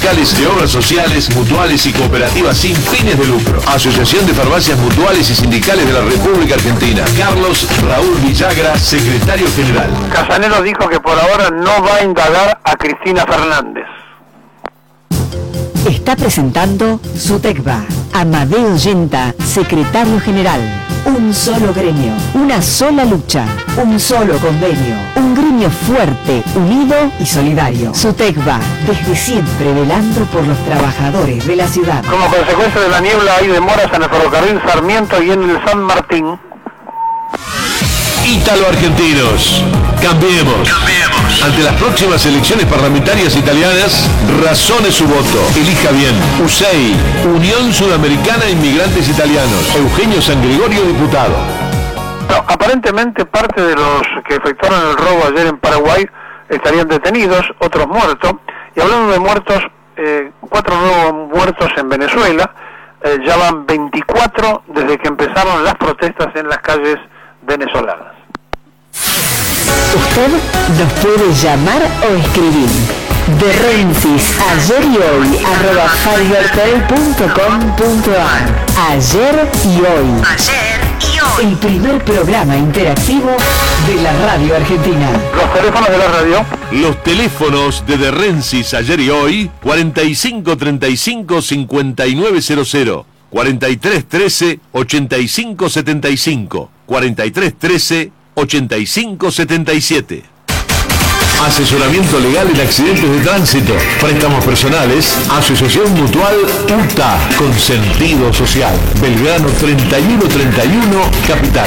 fiscales de obras sociales, mutuales y cooperativas sin fines de lucro. Asociación de Farmacias Mutuales y Sindicales de la República Argentina. Carlos Raúl Villagra, secretario general. Casanelo dijo que por ahora no va a indagar a Cristina Fernández. Está presentando SUTECBA. Amadeo Yenta, secretario general. Un solo gremio, una sola lucha, un solo convenio, un gremio fuerte, unido y solidario. SUTECBA, desde siempre velando por los trabajadores de la ciudad. Como consecuencia de la niebla hay demoras en el ferrocarril Sarmiento y en el San Martín. Ítalo-argentinos, cambiemos. Ante las próximas elecciones parlamentarias italianas, razone su voto. Elija bien. USEI, Unión Sudamericana de Inmigrantes Italianos. Eugenio San Gregorio, diputado. No, aparentemente parte de los que efectuaron el robo ayer en Paraguay estarían detenidos, otros muertos. Y hablando de muertos, 4 nuevos muertos en Venezuela. Ya van 24 desde que empezaron las protestas en las calles venezolanas. Usted nos puede llamar o escribir. De Rensis, ayer y hoy, @fivertel.com.ar. Ayer y hoy. El primer programa interactivo de la radio argentina. Los teléfonos de la radio. Los teléfonos de Rensis, ayer y hoy, 4535-5900, 4313-8575, 4313-8577. Asesoramiento legal en accidentes de tránsito, préstamos personales, Asociación Mutual UTA, con sentido social. Belgrano 3131, Capital.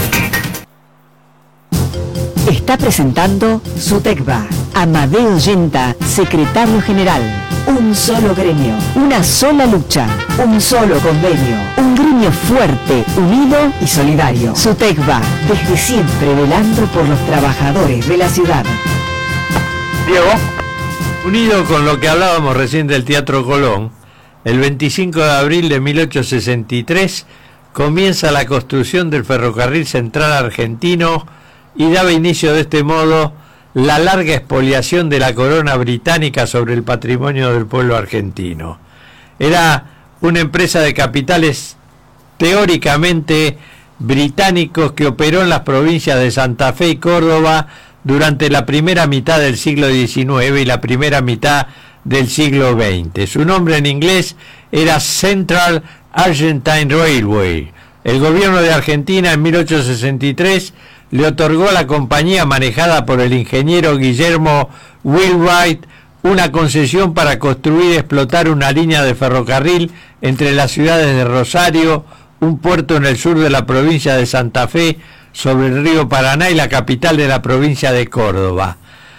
Está presentando SUTECBA. Amadeo Yenta, secretario general. Un solo gremio, una sola lucha, un solo convenio, un gremio fuerte, unido y solidario. SUTECBA, desde siempre velando por los trabajadores de la ciudad. Diego. Unido con lo que hablábamos recién del Teatro Colón, el 25 de abril de 1863 comienza la construcción del ferrocarril central argentino y daba inicio de este modo la larga expoliación de la corona británica sobre el patrimonio del pueblo argentino. Era una empresa de capitales teóricamente británicos que operó en las provincias de Santa Fe y Córdoba durante la primera mitad del siglo XIX y la primera mitad del siglo XX. Su nombre en inglés era Central Argentine Railway. El gobierno de Argentina en 1863 le otorgó a la compañía manejada por el ingeniero Guillermo Wheelwright una concesión para construir y explotar una línea de ferrocarril entre las ciudades de Rosario, un puerto en el sur de la provincia de Santa Fe, sobre el río Paraná, y la capital de la provincia de Córdoba.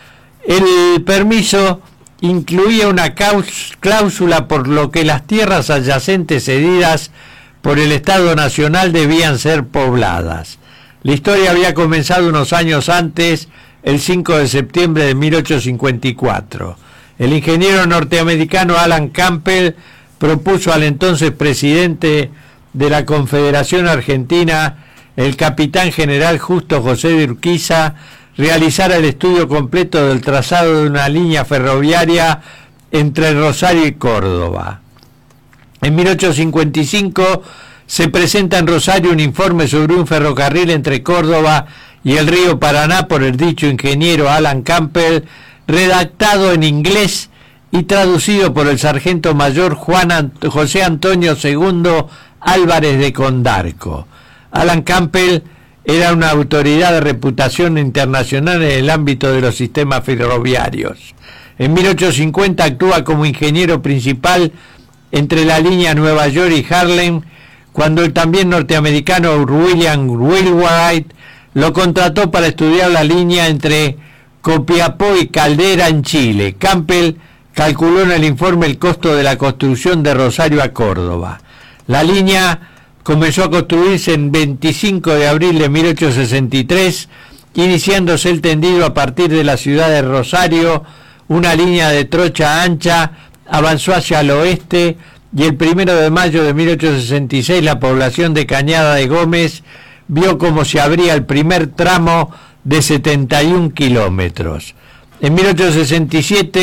El permiso incluía una cláusula por lo que las tierras adyacentes cedidas por el Estado Nacional debían ser pobladas. La historia había comenzado unos años antes, el 5 de septiembre de 1854. El ingeniero norteamericano Alan Campbell propuso al entonces presidente de la Confederación Argentina, el capitán general Justo José de Urquiza, realizar el estudio completo del trazado de una línea ferroviaria entre Rosario y Córdoba. En 1855 se presenta en Rosario un informe sobre un ferrocarril entre Córdoba y el río Paraná por el dicho ingeniero Alan Campbell, redactado en inglés y traducido por el sargento mayor José Antonio II Álvarez de Condarco. Alan Campbell era una autoridad de reputación internacional en el ámbito de los sistemas ferroviarios. En 1850 actúa como ingeniero principal entre la línea Nueva York y Harlem, cuando el también norteamericano William Wheelwright lo contrató para estudiar la línea entre Copiapó y Caldera en Chile. Campbell calculó en el informe el costo de la construcción de Rosario a Córdoba. La línea comenzó a construirse en 25 de abril de 1863, iniciándose el tendido a partir de la ciudad de Rosario. Una línea de trocha ancha avanzó hacia el oeste y el 1 de mayo de 1866 la población de Cañada de Gómez vio cómo se abría el primer tramo de 71 kilómetros. En 1867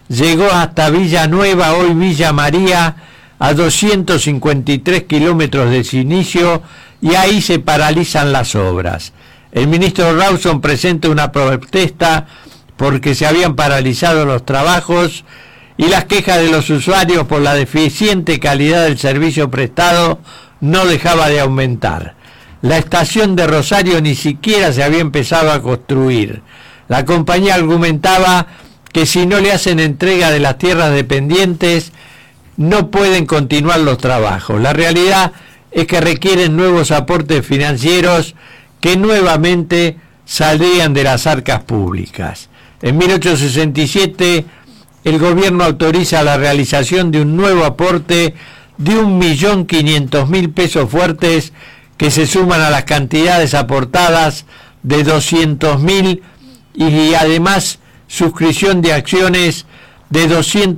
llegó hasta Villanueva, hoy Villa María, a 253 kilómetros de su inicio, y ahí se paralizan las obras. El ministro Rawson presenta una protesta porque se habían paralizado los trabajos, y las quejas de los usuarios por la deficiente calidad del servicio prestado no dejaba de aumentar. La estación de Rosario ni siquiera se había empezado a construir. La compañía argumentaba que si no le hacen entrega de las tierras dependientes, no pueden continuar los trabajos. La realidad es que requieren nuevos aportes financieros que nuevamente saldrían de las arcas públicas. En 1867, el gobierno autoriza la realización de un nuevo aporte de 1.500.000 pesos fuertes, que se suman a las cantidades aportadas de 200.000, y además suscripción de acciones de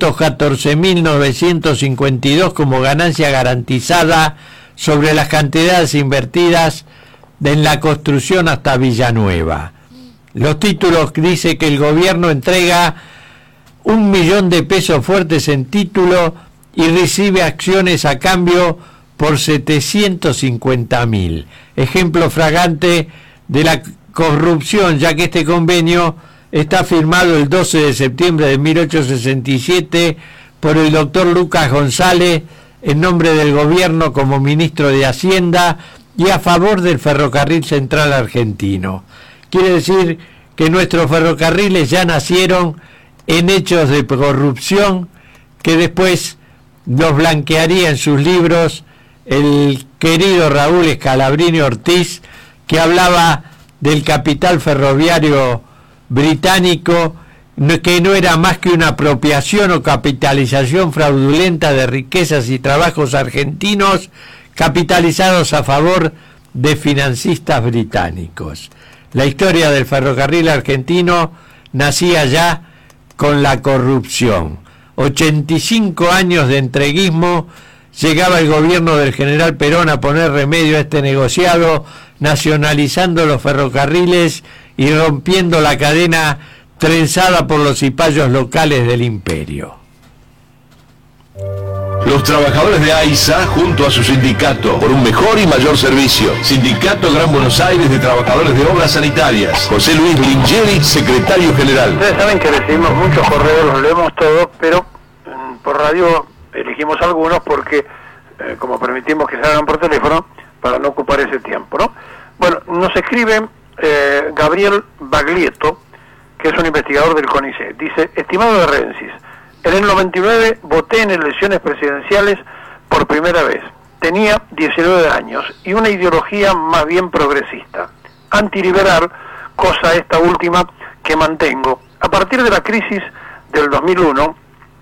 214.952 como ganancia garantizada sobre las cantidades invertidas en la construcción hasta Villanueva. Los títulos dice que el gobierno entrega 1.000.000 de pesos fuertes en título y recibe acciones a cambio por 750.000. Ejemplo flagrante de la corrupción, ya que este convenio está firmado el 12 de septiembre de 1867 por el doctor Lucas González en nombre del gobierno como ministro de Hacienda y a favor del ferrocarril central argentino. Quiere decir que nuestros ferrocarriles ya nacieron en hechos de corrupción que después los blanquearía en sus libros el querido Raúl Scalabrini Ortiz, que hablaba del capital ferroviario británico, que no era más que una apropiación o capitalización fraudulenta de riquezas y trabajos argentinos capitalizados a favor de financistas británicos. La historia del ferrocarril argentino nacía ya con la corrupción. 85 años de entreguismo. Llegaba el gobierno del general Perón a poner remedio a este negociado, nacionalizando los ferrocarriles y rompiendo la cadena trenzada por los cipayos locales del imperio. Los trabajadores de AISA, junto a su sindicato, por un mejor y mayor servicio. Sindicato Gran Buenos Aires de Trabajadores de Obras Sanitarias. José Luis Lingeri, secretario general. Ustedes saben que recibimos muchos correos, los leemos todos, pero por radio elegimos algunos porque, como permitimos que se hagan por teléfono, para no ocupar ese tiempo, ¿no? Bueno, nos escribe Gabriel Baglietto, que es un investigador del CONICET. Dice: estimado de Rensis, en el 99 voté en elecciones presidenciales por primera vez. Tenía 19 años y una ideología más bien progresista, antiliberal, cosa esta última que mantengo. A partir de la crisis del 2001,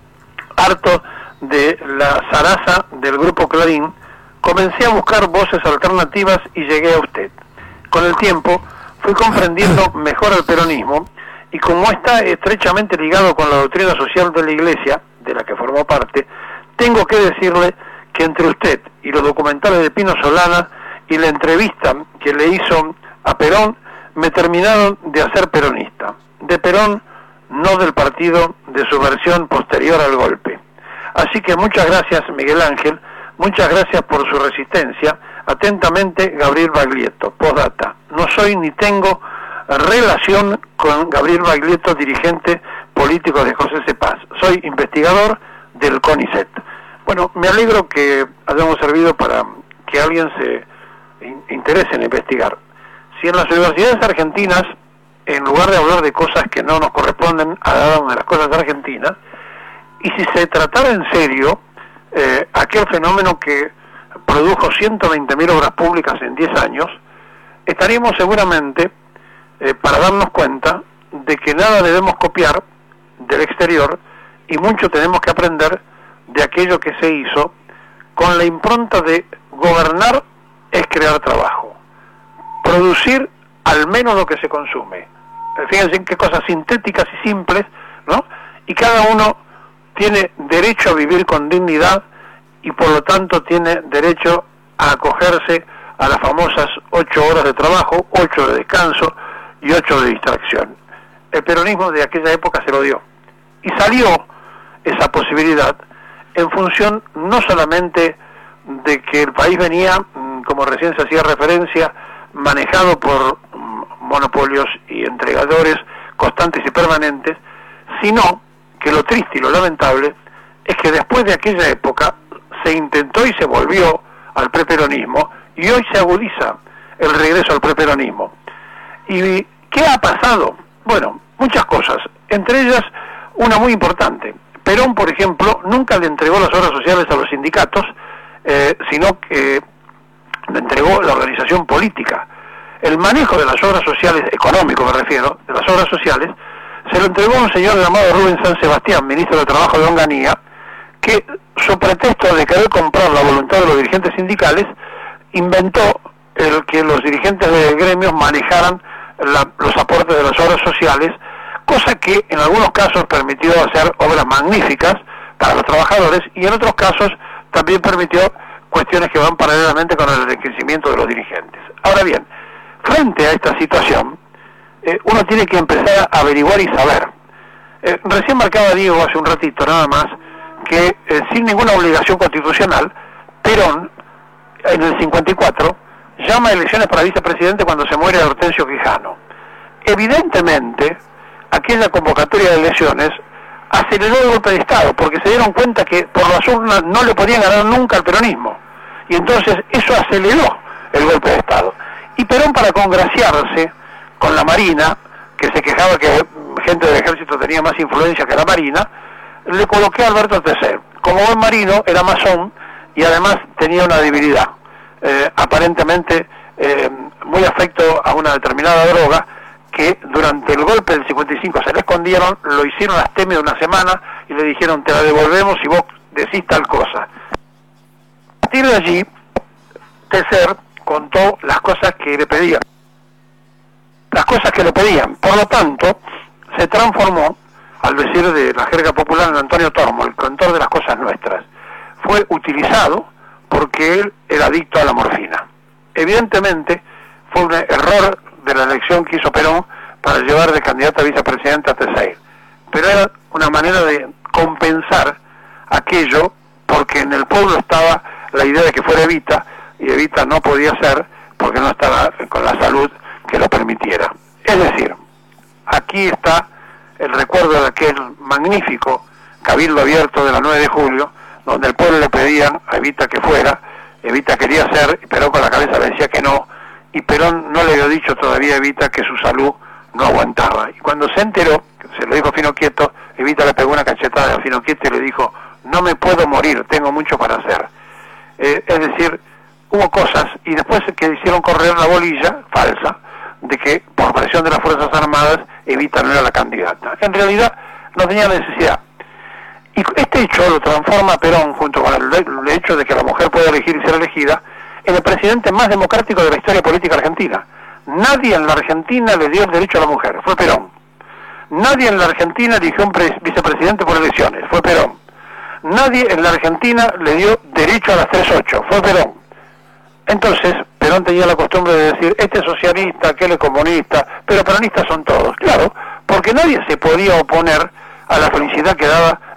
harto de la zaraza del grupo Clarín, comencé a buscar voces alternativas y llegué a usted. Con el tiempo fui comprendiendo mejor el peronismo, y como está estrechamente ligado con la doctrina social de la Iglesia, de la que formó parte, tengo que decirle que entre usted y los documentales de Pino Solana y la entrevista que le hizo a Perón, me terminaron de hacer peronista. De Perón, no del partido de su versión posterior al golpe. Así que muchas gracias, Miguel Ángel, muchas gracias por su resistencia. Atentamente, Gabriel Baglietto. Postdata: no soy ni tengo relación con Gabriel Baglietto, dirigente político de José Cepaz. Soy investigador del CONICET. Bueno, me alegro que hayamos servido para que alguien se interese en investigar. Si en las universidades argentinas, en lugar de hablar de cosas que no nos corresponden a cada una de las cosas argentinas, y si se tratara en serio aquel fenómeno que produjo 120.000 obras públicas en 10 años, estaríamos seguramente para darnos cuenta de que nada debemos copiar del exterior y mucho tenemos que aprender de aquello que se hizo con la impronta de gobernar es crear trabajo, producir al menos lo que se consume. Fíjense qué cosas sintéticas y simples, ¿no? Y cada uno tiene derecho a vivir con dignidad y por lo tanto tiene derecho a acogerse a las famosas 8 horas de trabajo, 8 de descanso y 8 de distracción. El peronismo de aquella época se lo dio y salió esa posibilidad en función no solamente de que el país venía, como recién se hacía referencia, manejado por monopolios y entregadores constantes y permanentes, sino que lo triste y lo lamentable es que después de aquella época se intentó y se volvió al preperonismo, y hoy se agudiza el regreso al preperonismo. ¿Y qué ha pasado? Bueno, muchas cosas, entre ellas una muy importante. Perón, por ejemplo, nunca le entregó las obras sociales a los sindicatos, sino que le entregó la organización política. El manejo de las obras sociales, económico me refiero, de las obras sociales, se lo entregó a un señor llamado Rubén San Sebastián, ministro de Trabajo de Onganía, que, su pretexto de querer comprar la voluntad de los dirigentes sindicales, inventó el que los dirigentes de gremios manejaran los aportes de las obras sociales, cosa que en algunos casos permitió hacer obras magníficas para los trabajadores, y en otros casos también permitió cuestiones que van paralelamente con el enriquecimiento de los dirigentes. Ahora bien, frente a esta situación, uno tiene que empezar a averiguar y saber. Recién marcaba Diego hace un ratito nada más, que sin ninguna obligación constitucional, Perón, en el 54, llama a elecciones para vicepresidente cuando se muere Hortensio Quijano. Evidentemente, aquella convocatoria de elecciones aceleró el golpe de Estado, porque se dieron cuenta que por las urnas no le podían ganar nunca al peronismo, y entonces eso aceleró el golpe de Estado. Y Perón, para congraciarse con la Marina, que se quejaba que gente del ejército tenía más influencia que la Marina, le coloqué a Alberto Tesser. Como buen marino, era masón y además tenía una debilidad, aparentemente muy afecto a una determinada droga, que durante el golpe del 55 se le escondieron, lo hicieron astemio de una semana y le dijeron: te la devolvemos si vos decís tal cosa. A partir de allí, Tesser contó las cosas que le pedían. Por lo tanto, se transformó, al decir de la jerga popular, en Antonio Tormo, el cantor de las cosas nuestras. Fue utilizado porque él era adicto a la morfina. Evidentemente, fue un error de la elección que hizo Perón para llevar de candidato a vicepresidente a Tesser. Pero era una manera de compensar aquello, porque en el pueblo estaba la idea de que fuera Evita, y Evita no podía ser porque no estaba con la salud que lo permitiera. Es decir, aquí está el recuerdo de aquel magnífico cabildo abierto de la 9 de julio, donde el pueblo le pedían a Evita que fuera, Evita quería ser, y Perón con la cabeza le decía que no, y Perón no le había dicho todavía a Evita que su salud no aguantaba. Y cuando se enteró, se lo dijo Fino Quieto, Evita le pegó una cachetada a Fino Quieto y le dijo: no me puedo morir, tengo mucho para hacer. Es decir, hubo cosas, y después que hicieron correr la bolilla falsa, de que por presión de las Fuerzas Armadas Evita no era la candidata. En realidad no tenía necesidad. Y este hecho lo transforma a Perón, junto con el hecho de que la mujer puede elegir y ser elegida, en el presidente más democrático de la historia política argentina. Nadie en la Argentina le dio el derecho a la mujer, fue Perón. Nadie en la Argentina eligió un vicepresidente por elecciones, fue Perón. Nadie en la Argentina le dio derecho a las 3-8, fue Perón. Entonces, Perón tenía la costumbre de decir: este es socialista, aquel es comunista, pero peronistas son todos. Claro, porque nadie se podía oponer a la felicidad que daba